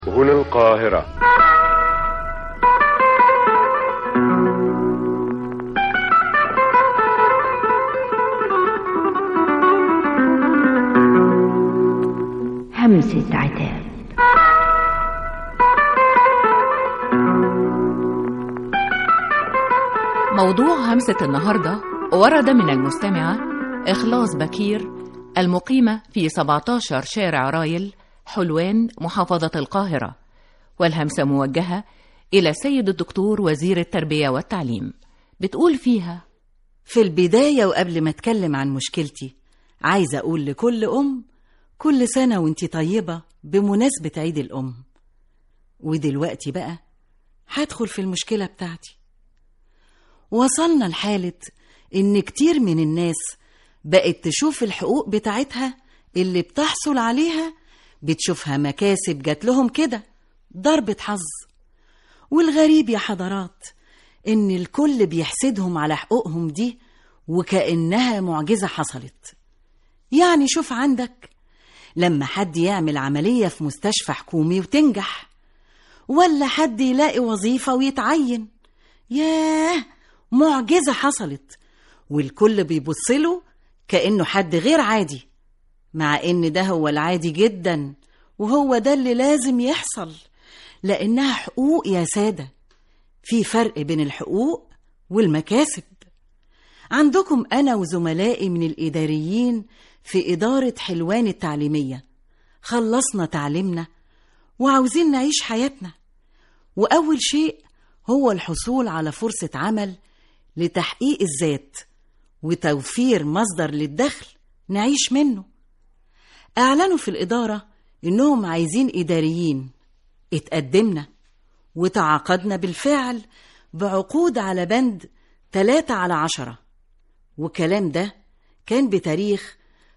هنا القاهرة. همسة عتاب. موضوع همسة النهاردة ورد من المستمعة إخلاص بكير المقيمة في 17 شارع رايل، حلوان، محافظة القاهرة، والهمسة موجهة إلى سيد الدكتور وزير التربية والتعليم. بتقول فيها: في البداية وقبل ما أتكلم عن مشكلتي، عايزة أقول لكل أم كل سنة وانتي طيبة بمناسبة عيد الأم. ودلوقتي بقى هدخل في المشكلة بتاعتي. وصلنا لحالة إن كتير من الناس بقت تشوف الحقوق بتاعتها اللي بتحصل عليها، بتشوفها مكاسب جات لهم كده، ضربة حظ. والغريب يا حضرات إن الكل بيحسدهم على حقوقهم دي وكأنها معجزة حصلت. يعني شوف عندك لما حد يعمل عملية في مستشفى حكومي وتنجح، ولا حد يلاقي وظيفة ويتعين، ياه معجزة حصلت، والكل بيبصله كأنه حد غير عادي، مع إن ده هو العادي جدا، وهو ده اللي لازم يحصل، لأنها حقوق يا سادة. في فرق بين الحقوق والمكاسب. عندكم أنا وزملائي من الإداريين في إدارة حلوان التعليمية، خلصنا تعليمنا وعاوزين نعيش حياتنا، وأول شيء هو الحصول على فرصة عمل لتحقيق الذات وتوفير مصدر للدخل نعيش منه. أعلنوا في الإدارة إنهم عايزين إداريين. اتقدمنا وتعاقدنا بالفعل بعقود على بند 3/10، والكلام ده كان بتاريخ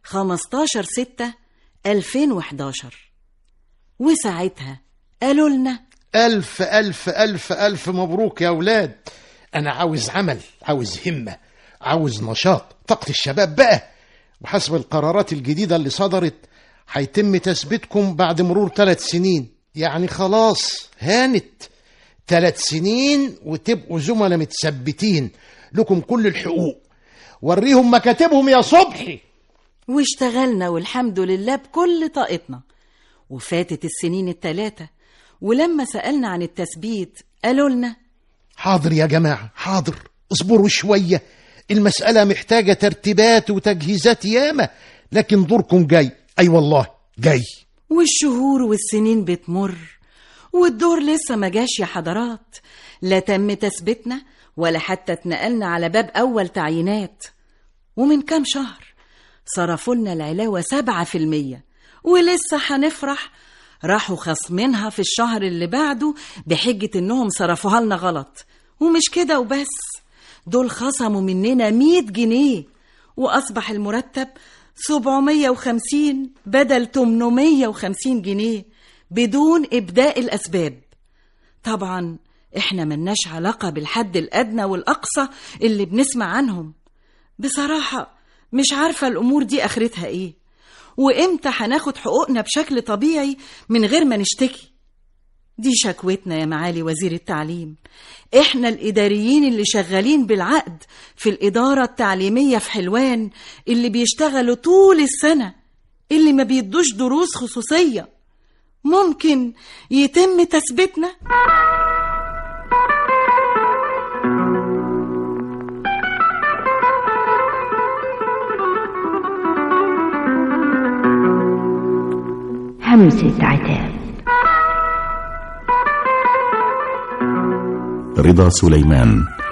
15/6/2011. وساعتها قالوا لنا: ألف ألف ألف ألف مبروك يا أولاد. أنا عاوز عمل، عاوز همة، عاوز نشاط، طاقة الشباب بقى. وحسب القرارات الجديدة اللي صدرت هيتم تثبيتكم بعد مرور 3 سنين. يعني خلاص هانت 3 سنين وتبقوا زملاء متثبتين لكم كل الحقوق. وريهم مكاتبهم يا صبحي. واشتغلنا والحمد لله بكل طاقتنا، وفاتت السنين 3، ولما سألنا عن التثبيت قالوا لنا: حاضر يا جماعة، حاضر، اصبروا شوية، المسألة محتاجة ترتيبات وتجهيزات ياما، لكن دوركم جاي. أي والله جاي. والشهور والسنين بتمر والدور لسه ما جاش يا حضرات، لا تم تثبيتنا ولا حتى اتنقلنا على باب أول تعيينات. ومن كام شهر صرفوا لنا العلاوة 7%، ولسه هنفرح راحوا خصمينها في الشهر اللي بعده بحجة إنهم صرفوها لنا غلط. ومش كده وبس، دول خصموا مننا 100 جنيه، وأصبح المرتب 750 بدل 850 جنيه بدون إبداء الأسباب. طبعا إحنا ملناش علاقة بالحد الأدنى والأقصى اللي بنسمع عنهم. بصراحة مش عارفة الأمور دي آخرتها إيه، وإمتى هناخد حقوقنا بشكل طبيعي من غير ما نشتكي. دي شكوتنا يا معالي وزير التعليم. إحنا الإداريين اللي شغالين بالعقد في الإدارة التعليمية في حلوان، اللي بيشتغلوا طول السنة، اللي ما بيدوش دروس خصوصية، ممكن يتم تثبيتنا؟ همسة عتاب. رضا سليمان.